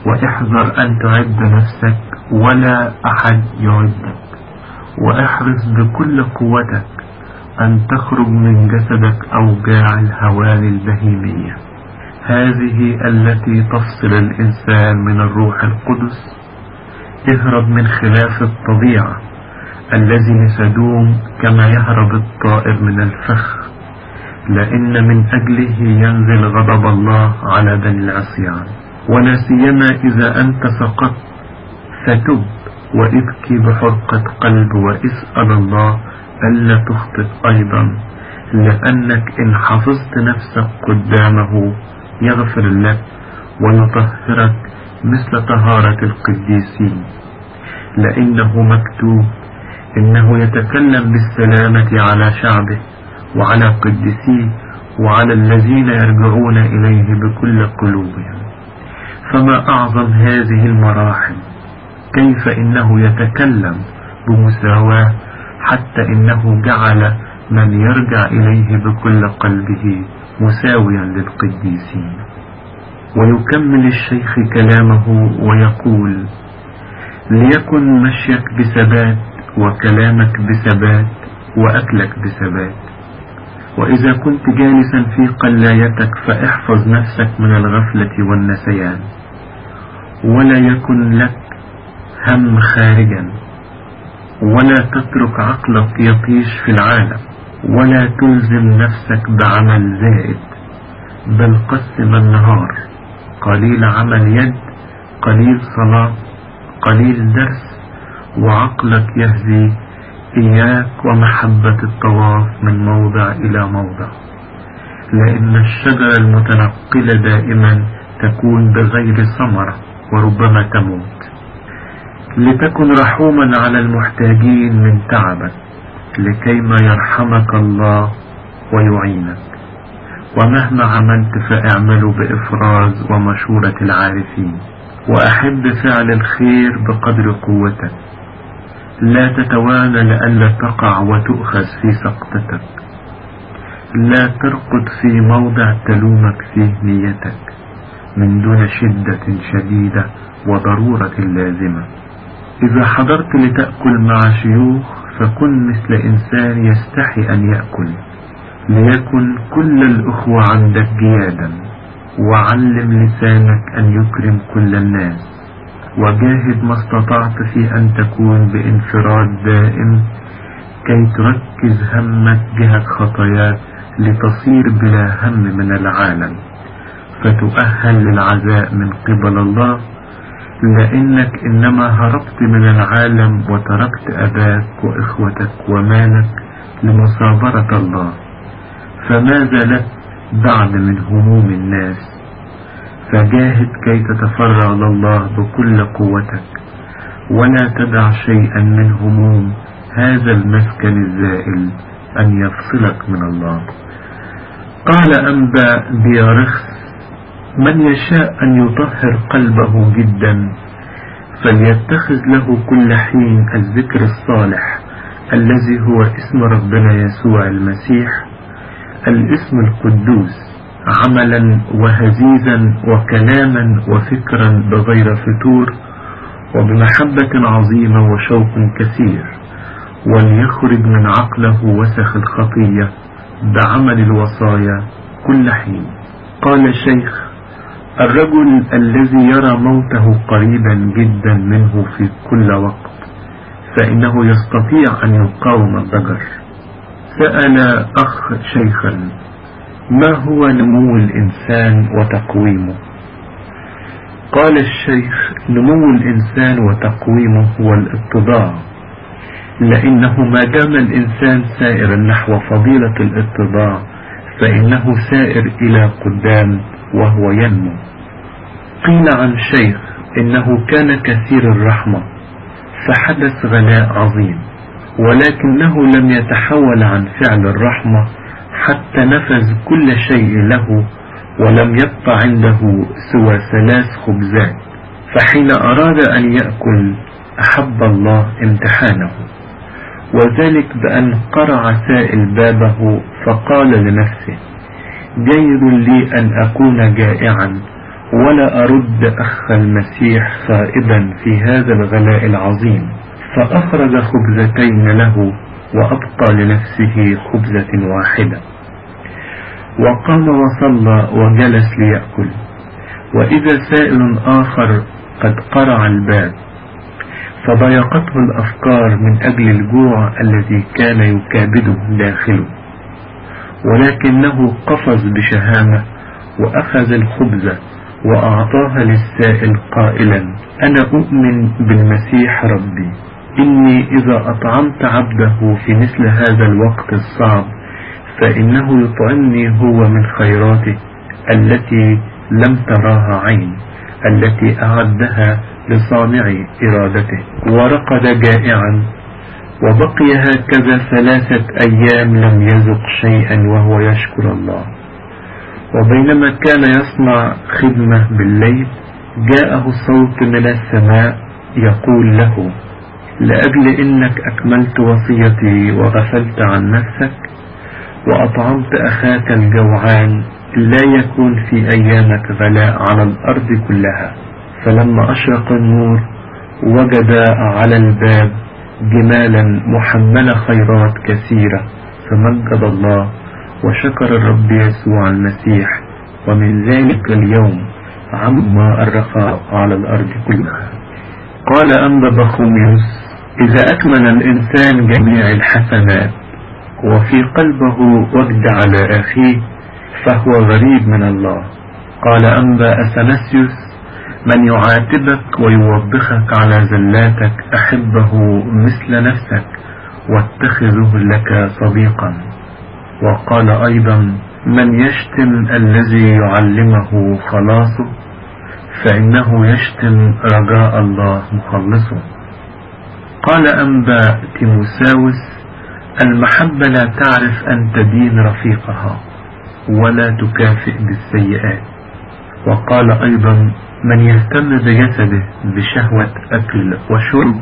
واحذر أن تعد نفسك ولا أحد يعدك، واحرص بكل قوتك أن تخرج من جسدك أوجاع الهوان البهيمية، هذه التي تفصل الإنسان من الروح القدس. اهرب من خلاف الطبيعة الذي سدوم كما يهرب الطائر من الفخ، لأن من أجله ينزل غضب الله على بني العصيان. ولا سيما إذا أنت سقطت فتب وابكي بحرقة قلب، واسأل الله ألا تخطئ أيضا، لأنك إن حفظت نفسك قدامه يغفر لك ويطهرك مثل طهارة القديسين، لأنه مكتوب: إنه يتكلم بالسلامة على شعبه وعلى قديسيه وعلى الذين يرجعون إليه بكل قلوبهم. فما أعظم هذه المراحل، كيف إنه يتكلم بمساواة، حتى إنه جعل من يرجع إليه بكل قلبه مساويا للقديسين. ويكمل الشيخ كلامه ويقول: ليكن مشيك بثبات وكلامك بثبات وأكلك بثبات. وإذا كنت جالسا في قلايتك فاحفظ نفسك من الغفلة والنسيان، ولا يكن لك هم خارجا، ولا تترك عقلك يطيش في العالم، ولا تلزم نفسك بعمل زائد، بل قسم النهار: قليل عمل يد، قليل صلاة، قليل درس، وعقلك يهزي. إياك ومحبة الطواف من موضع إلى موضع، لأن الشجرة المتنقلة دائما تكون بغير ثمرة وربما تموت. لتكن رحوما على المحتاجين من تعبك، لكيما يرحمك الله ويعينك. ومهما عملت فاعملوا بإفراز ومشورة العارفين، وأحب فعل الخير بقدر قوتك. لا تتوانى لئلا تقع وتؤخذ في سقطتك. لا ترقد في موضع تلومك فيه نيتك من دون شدة شديدة وضرورة لازمة. إذا حضرت لتأكل مع شيوخ فكن مثل إنسان يستحي أن يأكل، ليكن كل الأخوة عندك جيادا. وعلم لسانك أن يكرم كل الناس، وجاهد ما استطعت في أن تكون بانفراد دائم، كي تركز همك جهة خطاياك لتصير بلا هم من العالم، فتؤهل للعزاء من قبل الله. لأنك إنما هربت من العالم وتركت أباك وإخوتك ومالك لمصابرة الله، فماذا لك بعد من هموم الناس؟ فجاهد كي تتفرغ لله بكل قوتك، ولا تدع شيئا من هموم هذا المسكن الزائل أن يفصلك من الله. قال أنبا ديارخس: من يشاء أن يطهر قلبه جدا فليتخذ له كل حين الذكر الصالح الذي هو اسم ربنا يسوع المسيح، الاسم القدوس، عملا وهزيزا وكلاما وفكرا بغير فتور وبمحبة عظيمة وشوق كثير، وليخرج من عقله وسخ الخطية بعمل الوصايا كل حين. قال الشيخ: الرجل الذي يرى موته قريبا جدا منه في كل وقت فإنه يستطيع أن يقاوم الضجر. سأل أخ شيخا: ما هو نمو الإنسان وتقويمه؟ قال الشيخ: نمو الإنسان وتقويمه هو الاتضاع، لأنه ما دام الإنسان سائرا نحو فضيلة الاتضاع فإنه سائر إلى قدام وهو ينمو. قيل عن شيخ إنه كان كثير الرحمة فحدث غلاء عظيم، ولكنه لم يتحول عن فعل الرحمة حتى نفذ كل شيء له، ولم يبق عنده سوى 3 خبزات. فحين أراد أن يأكل أحب الله امتحانه، وذلك بأن قرع سائل بابه فقال لنفسه: جيد لي أن أكون جائعا ولا أرد أخ المسيح خائبا في هذا الغلاء العظيم. فأخرج خبزتين له وأبقى لنفسه خبزة واحدة، وقام وصلى وجلس ليأكل. وإذا سائل آخر قد قرع الباب، فضايقته الأفكار من أجل الجوع الذي كان يكابده داخله، ولكنه قفز بشهامة وأخذ الخبزة وأعطاها للسائل قائلا: أنا أؤمن بالمسيح ربي، إني إذا أطعمت عبده في مثل هذا الوقت الصعب فإنه يطعمني هو من خيراته التي لم تراها عين، التي أعدها لصانع إرادته. ورقد جائعا، وبقي هكذا 3 أيام لم يذق شيئا وهو يشكر الله. وبينما كان يصنع خدمة بالليل جاءه صوت من السماء يقول له: لأجل إنك أكملت وصيتي وغفلت عن نفسك وأطعمت أخاك الجوعان لا يكون في أيامك غلاء على الأرض كلها. فلما أشرق النور وجد على الباب جمالا محملة خيرات كثيرة، فمجد الله وشكر الرب يسوع المسيح، ومن ذلك اليوم عم الرخاء على الأرض كلها. قال أنبا بخوميوس: إذا أكمل الإنسان جميع الحسنات وفي قلبه وجد على أخيه فهو غريب من الله. قال أنبا أثناسيوس: من يعاتبك ويوبخك على زلاتك أحبه مثل نفسك واتخذه لك صديقا. وقال أيضا: من يشتم الذي يعلمه خلاصه فإنه يشتم رجاء الله مخلصه. قال أنبا تيموساوس: المحبة لا تعرف أن تدين رفيقها ولا تكافئ بالسيئات. وقال أيضا: من يهتم بجسده بشهوة أكل وشرب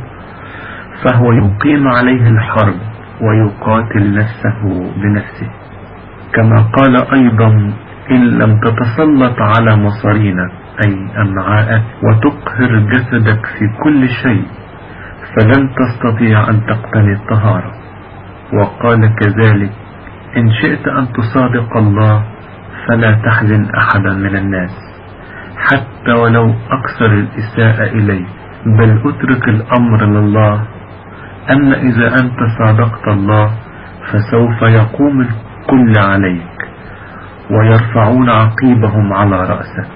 فهو يقيم عليه الحرب ويقاتل نفسه بنفسه. كما قال أيضا: إن لم تتسلط على مصارينك أي أمعاءك وتقهر جسدك في كل شيء فلن تستطيع أن تقتني الطهارة. وقال كذلك: إن شئت أن تصادق الله فلا تحزن أحدا من الناس حتى ولو أكثر الإساءة إليه، بل أترك الأمر لله. أما إذا أنت صادقت الله فسوف يقوم الكل عليك ويرفعون عقيبهم على رأسك.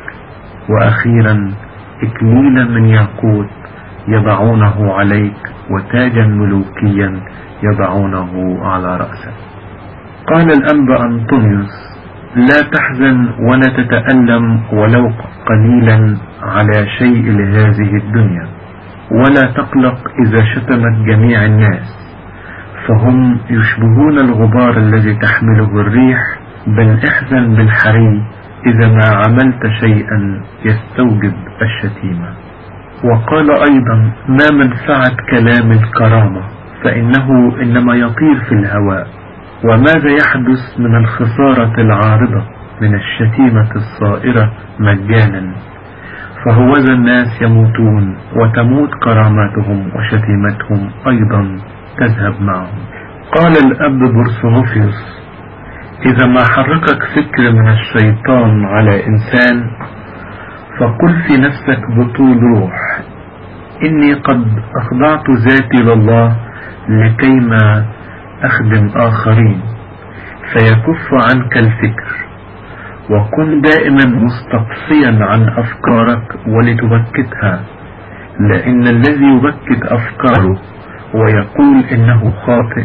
وأخيرا إكليلا من ياقوت يضعونه عليك وتاجا ملوكيا يضعونه على رأسك. قال الأنبا أنطونيوس: لا تحزن ولا تتألم ولو قليلا على شيء لهذه الدنيا، ولا تقلق إذا شتمت جميع الناس، فهم يشبهون الغبار الذي تحمله الريح، بل احزن بالحري إذا ما عملت شيئا يستوجب الشتيمة. وقال أيضا: ما منفعة كلام الكرامة فإنه إنما يطير في الهواء، وماذا يحدث من الخسارة العارضة من الشتيمة الصائرة مجانا، فهوذا الناس يموتون وتموت كراماتهم وشتيمتهم أيضا تذهب معهم. قال الأب برسونوفيوس: إذا ما حركك فكر من الشيطان على إنسان فقل في نفسك بطول روح: إني قد أخضعت ذاتي لله لكيما أخدم آخرين، فيكف عنك الفكر. وكن دائما مستقصيا عن أفكارك ولتبكتها، لأن الذي يبكت أفكاره ويقول إنه خاطئ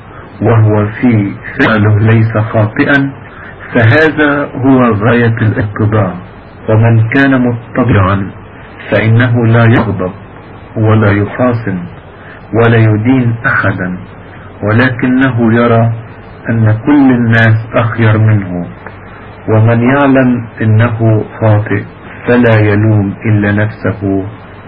وهو في فعله ليس خاطئا فهذا هو غاية الاتضاع. ومن كان متضعا فإنه لا يغضب ولا يخاصم ولا يدين أحدا، ولكنه يرى أن كل الناس أخير منه، ومن يعلم أنه خاطئ فلا يلوم إلا نفسه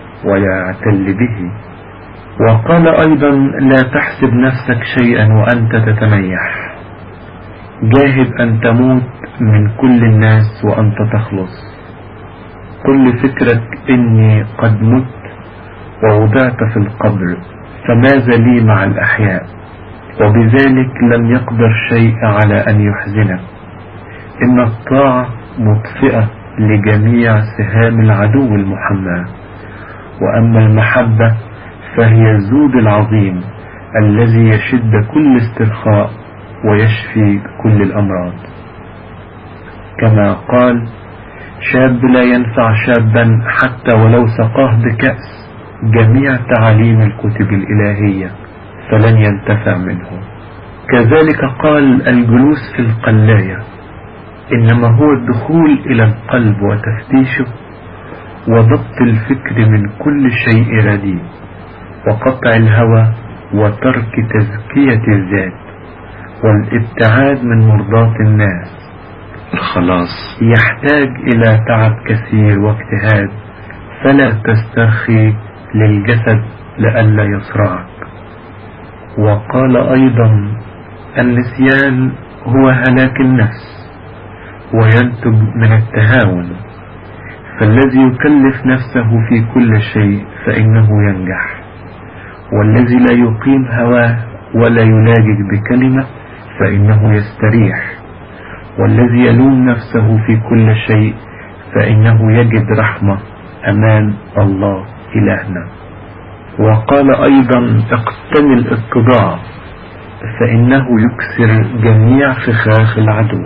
ويعتل به. وقال أيضا: لا تحسب نفسك شيئا وأنت تتميح، جاهد أن تموت من كل الناس وأنت تخلص. قل لفكرك إني قد مت ووضعت في القبر، فماذا لي مع الأحياء؟ وبذلك لم يقدر شيء على أن يحزنك. إن الطاعة مطفئة لجميع سهام العدو المحمى، وأما المحبة فهي الزود العظيم الذي يشد كل استرخاء ويشفي كل الأمراض. كما قال: شاب لا ينفع شابا حتى ولو سقاه بكأس جميع تعاليم الكتب الإلهية فلن ينتفع منه. كذلك قال: الجلوس في القلاية إنما هو الدخول إلى القلب وتفتيشه وضبط الفكر من كل شيء رديء وقطع الهوى وترك تزكية الذات والابتعاد من مرضاة الناس. الخلاص يحتاج إلى تعب كثير واجتهاد، فلا تسترخي للجسد لئلا يصرعك. وقال أيضا: النسيان هو هلاك النفس وينتج من التهاون، فالذي يكلف نفسه في كل شيء فإنه ينجح، والذي لا يقيم هواه ولا يلاجج بكلمة فإنه يستريح، والذي يلوم نفسه في كل شيء فإنه يجد رحمة أمام الله إلهنا. وقال أيضا: اقتني الاتضاع فإنه يكسر جميع فخاخ العدو.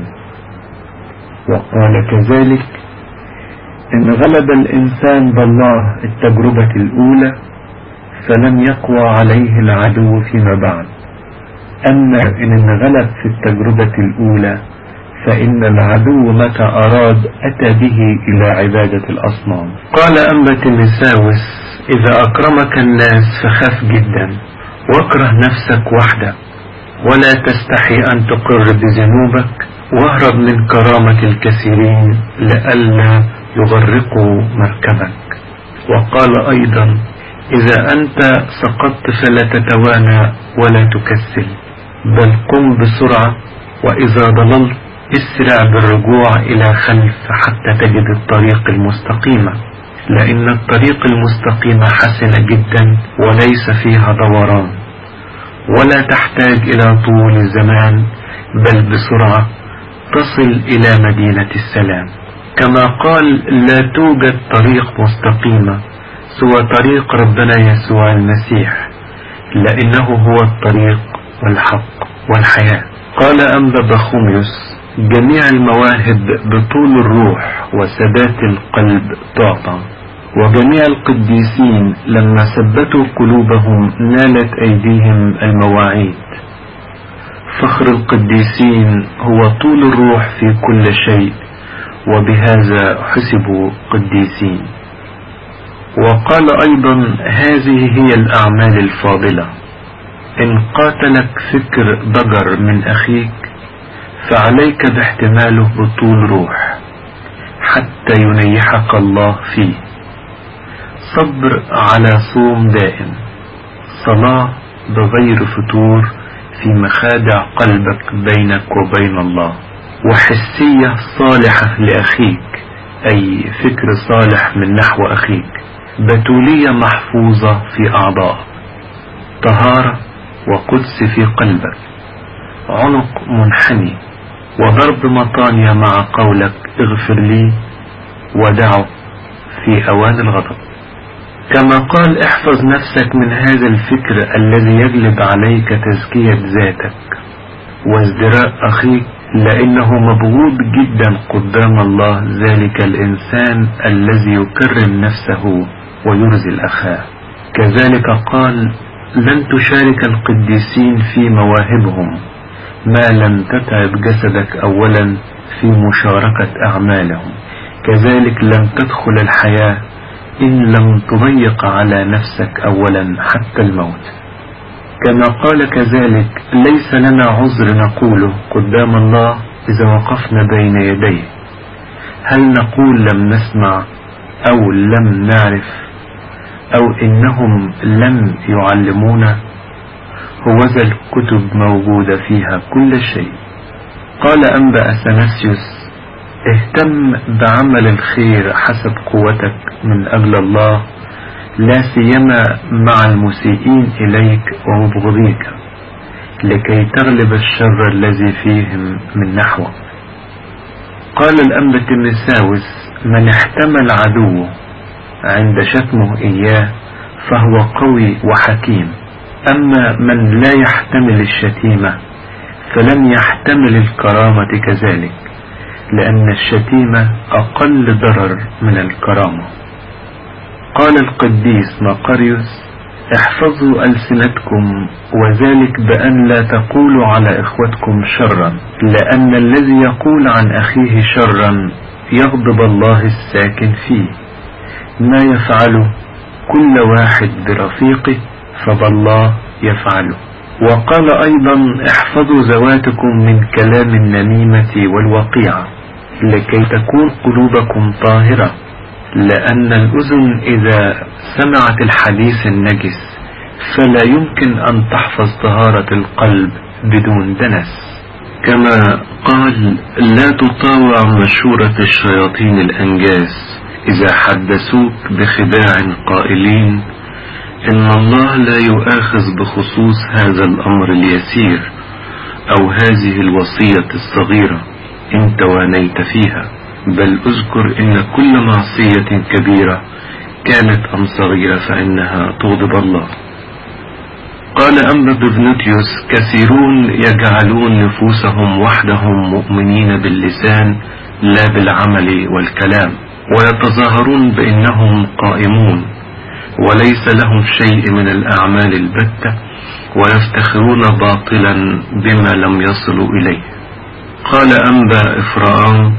وقال كذلك: إن غلب الإنسان بالله التجربة الأولى فلن يقوى عليه العدو فيما بعد، أما إن انغلب في التجربة الأولى فإن العدو متى أراد أتى به إلى عبادة الأصنام. قال أنبا تيموثاوس: إذا أكرمك الناس فخاف جدا واكره نفسك وحدك، ولا تستحي أن تقر بذنوبك، واهرب من كرامة الكثيرين لئلا يغرقوا مركبك. وقال أيضا: إذا أنت سقطت فلا تتوانى ولا تكسل، بل قم بسرعة، وإذا ضللت اسرع بالرجوع إلى خلف حتى تجد الطريق المستقيمة، لأن الطريق المستقيمة حسنة جدا وليس فيها دوران، ولا تحتاج إلى طول الزمان، بل بسرعة تصل إلى مدينة السلام. كما قال: لا توجد طريق مستقيمة سوى طريق ربنا يسوع المسيح، لأنه هو الطريق والحق والحياة. قال أنبا بخوميوس: جميع المواهب بطول الروح وثبات القلب تعطى، وجميع القديسين لما ثبتوا قلوبهم نالت أيديهم المواعيد. فخر القديسين هو طول الروح في كل شيء، وبهذا حسبوا قديسين. وقال أيضا: هذه هي الأعمال الفاضلة: إن قاتلك فكر ضجر من أخيك فعليك باحتماله بطول روح حتى ينيحك الله فيه، صبر على صوم دائم، صلاة بغير فتور في مخادع قلبك بينك وبين الله، وحسية صالحة لأخيك، أي فكر صالح من نحو أخيك، بتولية محفوظة في أعضائك، طهارة وقدس في قلبك، عنق منحني، وضرب مطانية مع قولك اغفر لي ودعه في أوان الغضب. كما قال: احفظ نفسك من هذا الفكر الذي يجلب عليك تزكية ذاتك وازدراء أخيك، لأنه مبغوض جدا قدام الله ذلك الإنسان الذي يكرم نفسه ويرزل أخاه. كذلك قال: لن تشارك القديسين في مواهبهم ما لم تتعب جسدك أولا في مشاركة أعمالهم، كذلك لم تدخل الحياة إن لم تضيق على نفسك أولا حتى الموت. كما قال كذلك: ليس لنا عذر نقوله قدام الله إذا وقفنا بين يديه، هل نقول لم نسمع أو لم نعرف أو إنهم لم يعلمونا؟ هوذا الكتب موجودة فيها كل شيء. قال أنبا أثناسيوس: اهتم بعمل الخير حسب قوتك من أجل الله، لا سيما مع المسيئين إليك ومبغضيك، لكي تغلب الشر الذي فيهم من نحوك. قال الأنبا تيموثاوس: من احتمل عدوه عند شتمه إياه فهو قوي وحكيم، أما من لا يحتمل الشتيمة فلن يحتمل الكرامة كذلك، لأن الشتيمة أقل ضرر من الكرامة. قال القديس مقاريوس: احفظوا ألسنتكم، وذلك بأن لا تقولوا على إخوتكم شرا، لأن الذي يقول عن أخيه شرا يغضب الله الساكن فيه. ما يفعله كل واحد برفيقه فبالله يفعله. وقال أيضا: احفظوا ذواتكم من كلام النميمة والوقيعة، لكي تكون قلوبكم طاهرة، لأن الأذن إذا سمعت الحديث النجس فلا يمكن أن تحفظ طهارة القلب بدون دنس. كما قال: لا تطاوع مشورة الشياطين الأنجاس إذا حدثوك بخداع قائلين إن الله لا يؤاخذ بخصوص هذا الأمر اليسير أو هذه الوصية الصغيرة إن توانيت فيها، بل اذكر إن كل معصية كبيرة كانت أم صغيرة فإنها تغضب الله. قال أنبا بفنوتيوس: كثيرون يجعلون نفوسهم وحدهم مؤمنين باللسان لا بالعمل والكلام، ويتظاهرون بأنهم قائمون وليس لهم شيء من الأعمال البتة، ويفتخرون باطلا بما لم يصلوا إليه. قال أنبا إفراام: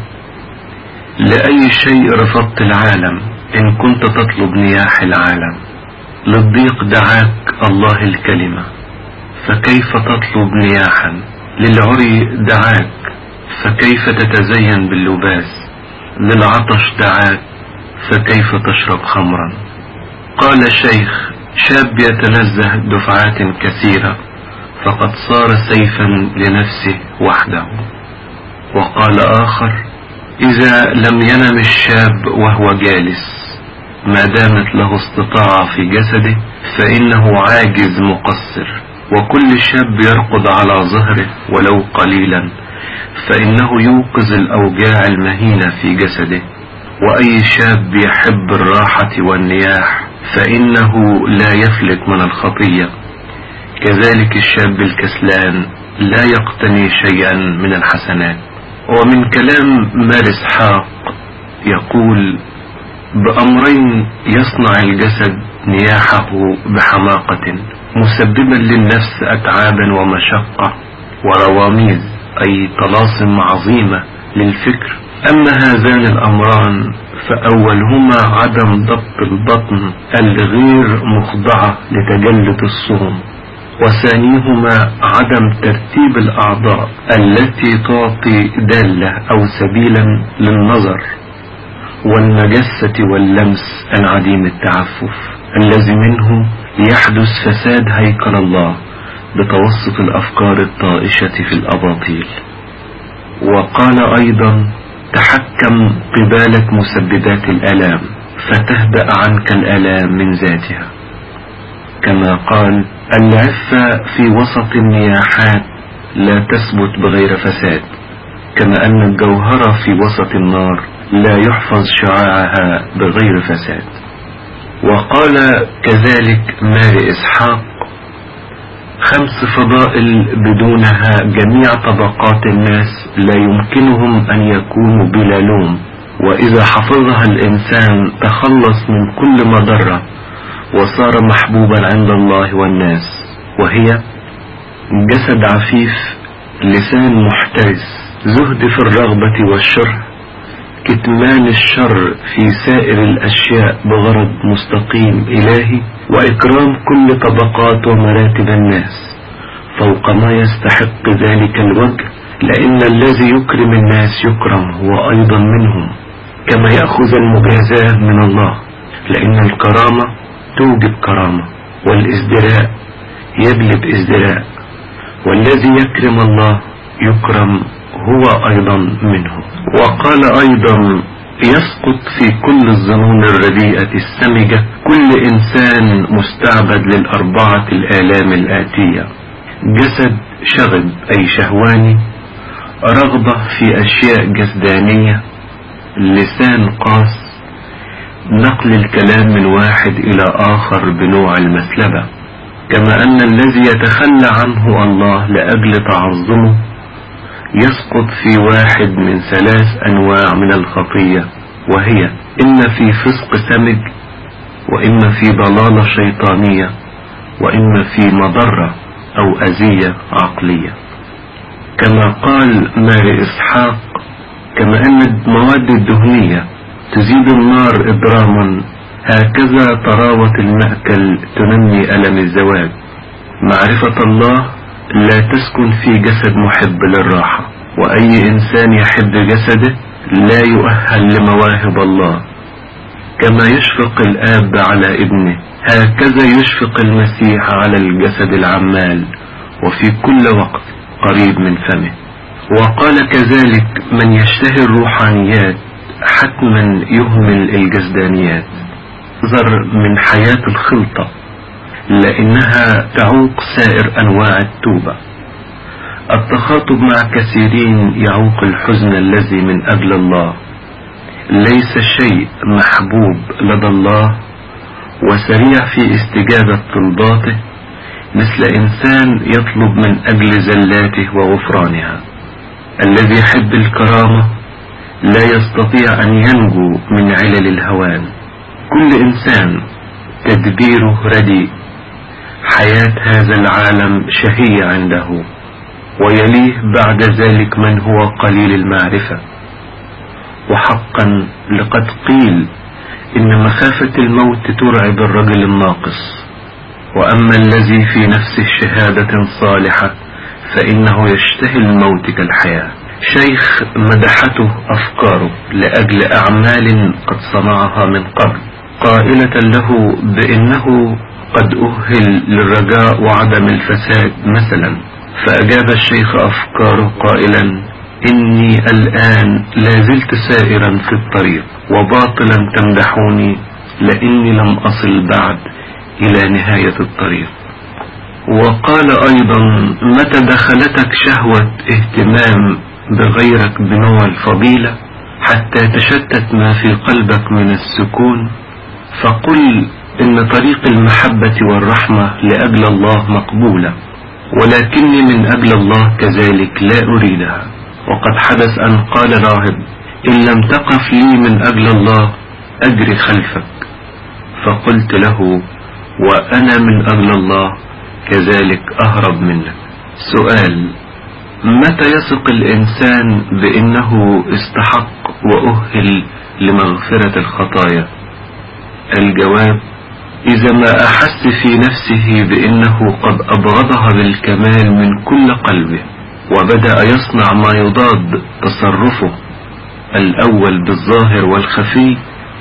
لأي شيء رفضت العالم إن كنت تطلب نياح العالم؟ للضيق دعاك الله الكلمة، فكيف تطلب نياحا؟ للعري دعاك، فكيف تتزين باللباس؟ للعطش دعاك، فكيف تشرب خمرا؟ قال شيخ: شاب يتنزه دفعات كثيرة فقد صار سيفا لنفسه وحده. وقال آخر: إذا لم ينم الشاب وهو جالس ما دامت له استطاعة في جسده فإنه عاجز مقصر، وكل شاب يرقد على ظهره ولو قليلا فإنه يوقظ الأوجاع المهينة في جسده، وأي شاب يحب الراحة والنياح فإنه لا يفلت من الخطية. كذلك الشاب الكسلان لا يقتني شيئا من الحسنات. ومن كلام مار إسحاق يقول: بأمرين يصنع الجسد نياحه بحماقة، مسببا للنفس أتعابا ومشقة ورواميز، أي طلاسم عظيمة للفكر. أما هذان الأمران فأولهما عدم ضبط البطن الغير مخضعة لتجلد الصوم، وثانيهما عدم ترتيب الأعضاء التي تعطي دالة أو سبيلا للنظر، والنجسة واللمس العديم التعفف الذي منه يحدث فساد هيكل الله بتوسط الأفكار الطائشة في الأباطيل. وقال أيضا: تحكم قبالة مسببات الآلام فتهدأ عنك الآلام من ذاتها. كما قال: العفة في وسط النياحات لا تثبت بغير فساد، كما أن الجوهرة في وسط النار لا يحفظ شعاعها بغير فساد. وقال كذلك مار إسحاق: 5 فضائل بدونها جميع طبقات الناس لا يمكنهم أن يكونوا بلا لوم، وإذا حفظها الإنسان تخلص من كل مضرة وصار محبوبا عند الله والناس، وهي: جسد عفيف، لسان محترس، زهد في الرغبة والشره، كتمان الشر في سائر الأشياء بغرض مستقيم إلهي، وإكرام كل طبقات ومراتب الناس فوق ما يستحق ذلك الوجه، لأن الذي يكرم الناس يكرم هو أيضا منهم، كما يأخذ المجازاة من الله، لأن الكرامة توجب كرامة، والازدراء يجلب ازدراء، والذي يكرم الله يكرم هو أيضا منه. وقال أيضا: يسقط في كل الظنون الرديئة السمجة كل إنسان مستعبد لل4 الآلام الآتية: جسد شغب أي شهواني، رغبة في أشياء جسدانية، لسان قاس، نقل الكلام من واحد إلى آخر بنوع المسلبة. كما أن الذي يتخلى عنه الله لأجل تعظمه يسقط في واحد من 3 أنواع من الخطية، وهي إما في فسق سمج، وإما في ضلالة شيطانية، وإما في مضرة أو أذية عقلية. كما قال ماري إسحاق: كما أن المواد الدهنية تزيد النار إضراما، هكذا طراوة المأكل تنمي ألم الزواج. معرفة الله لا تسكن في جسد محب للراحة، وأي إنسان يحب جسده لا يؤهل لمواهب الله. كما يشفق الآب على ابنه، هكذا يشفق المسيح على الجسد العمال وفي كل وقت قريب من فمه. وقال كذلك: من يشتهي الروحانيات حتما يهمل الجسدانيات. احذر من حياة الخلطة، لأنها تعوق سائر أنواع التوبة. التخاطب مع كثيرين يعوق الحزن الذي من أجل الله. ليس شيء محبوب لدى الله وسريع في استجابة طلباته مثل إنسان يطلب من أجل زلاته وغفرانها. الذي يحب الكرامة لا يستطيع أن ينجو من علل الهوان. كل إنسان تدبيره رديء، حياة هذا العالم شهية عنده، ويليه بعد ذلك من هو قليل المعرفة. وحقا لقد قيل إن مخافة الموت ترعب الرجل الناقص، وأما الذي في نفسه شهادة صالحة فإنه يشتهي الموت كالحياة. شيخ مدحته أفكاره لأجل أعمال قد صنعها من قبل، قائلة له بأنه قد أهل للرجاء وعدم الفساد مثلا. فأجاب الشيخ أفكاره قائلا: إني الآن لازلت سائرا في الطريق، وباطلا تمدحوني لأني لم أصل بعد إلى نهاية الطريق. وقال أيضا: متى دخلتك شهوة اهتمام بغيرك بنوع الفضيلة حتى تشتت ما في قلبك من السكون، فقل إن طريق المحبة والرحمة لأجل الله مقبولة، ولكني من أجل الله كذلك لا أريدها. وقد حدث أن قال راهب: إن لم تقف لي من أجل الله أجري خلفك. فقلت له: وأنا من أجل الله كذلك أهرب منك. سؤال: متى يثق الإنسان بأنه استحق وأهل لمغفرة الخطايا؟ الجواب: إذا ما أحس في نفسه بأنه قد أبغضها بالكمال من كل قلبه، وبدأ يصنع ما يضاد تصرفه الأول بالظاهر والخفي،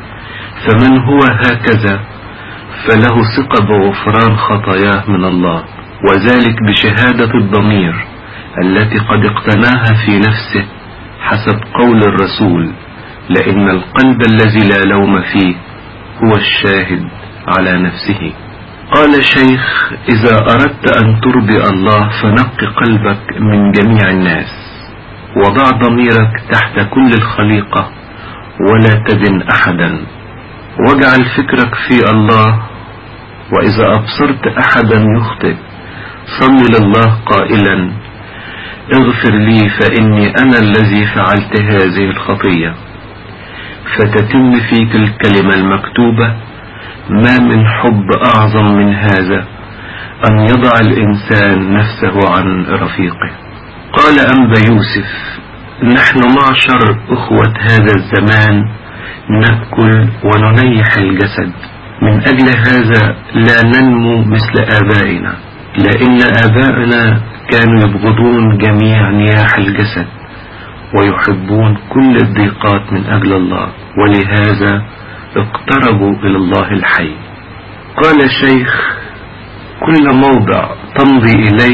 فمن هو هكذا فله ثقة بغفران خطاياه من الله، وذلك بشهادة الضمير التي قد اقتناها في نفسه حسب قول الرسول: لأن القلب الذي لا لوم فيه هو الشاهد على نفسه. قال شيخ: إذا أردت أن ترضي الله فنق قلبك من جميع الناس، وضع ضميرك تحت كل الخليقة ولا تدن أحدا، واجعل فكرك في الله. وإذا أبصرت أحدا يخطئ صل لله قائلا: اغفر لي فإني أنا الذي فعلت هذه الخطية. فتتم فيك الكلمة المكتوبة: ما من حب أعظم من هذا أن يضع الإنسان نفسه عن رفيقه. قال أنبا يوسف: نحن معشر أخوة هذا الزمان نأكل وننيح الجسد، من أجل هذا لا ننمو مثل آبائنا، لأن آبائنا كانوا يبغضون جميع نياح الجسد ويحبون كل الضيقات من أجل الله، ولهذا اقتربوا إلى الله الحي. قال الشيخ: كل موضع تمضي إليه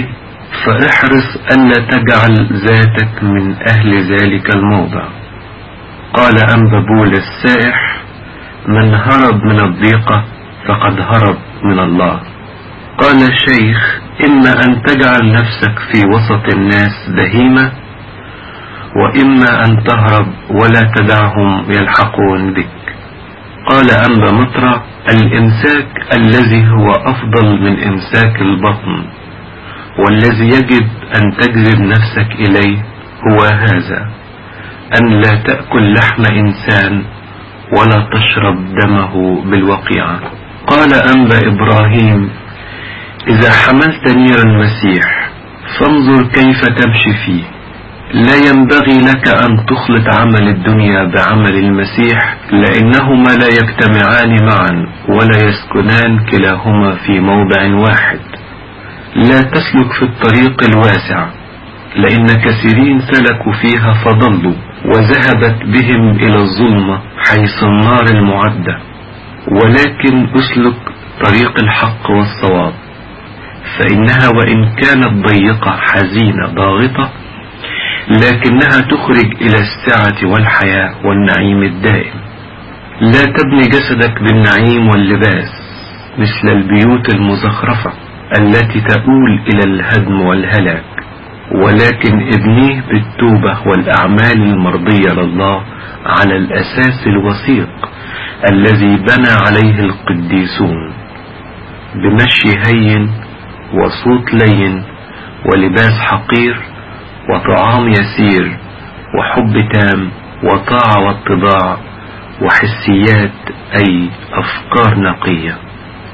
فاحرص ألا تجعل ذاتك من أهل ذلك الموضع. قال أنبا بولس السائح: من هرب من الضيقة فقد هرب من الله. قال الشيخ: إما أن تجعل نفسك في وسط الناس بهيمة، وإما أن تهرب ولا تدعهم يلحقون بك. قال أنبا مطرع: الإمساك الذي هو أفضل من إمساك البطن والذي يجب أن تجذب نفسك إليه هو هذا: أن لا تأكل لحم إنسان ولا تشرب دمه بالوقيعة. قال أنبا إبراهيم: إذا حملت نير المسيح فانظر كيف تمشي فيه. لا ينبغي لك أن تخلط عمل الدنيا بعمل المسيح، لأنهما لا يجتمعان معا ولا يسكنان كلاهما في موضع واحد. لا تسلك في الطريق الواسع، لأن كثيرين سلكوا فيها فضلوا، وذهبت بهم إلى الظلمة حيث النار المعدة. ولكن اسلك طريق الحق والصواب، فإنها وإن كانت ضيقة حزينة ضاغطة، لكنها تخرج إلى السعة والحياة والنعيم الدائم. لا تبني جسدك بالنعيم واللباس مثل البيوت المزخرفة التي تؤول إلى الهدم والهلاك، ولكن ابنيه بالتوبة والأعمال المرضية لله على الأساس الوثيق الذي بنى عليه القديسون، بمشي هين وصوت لين ولباس حقير وطعام يسير وحب تام وطاعة واتضاع وحسيات أي أفكار نقية.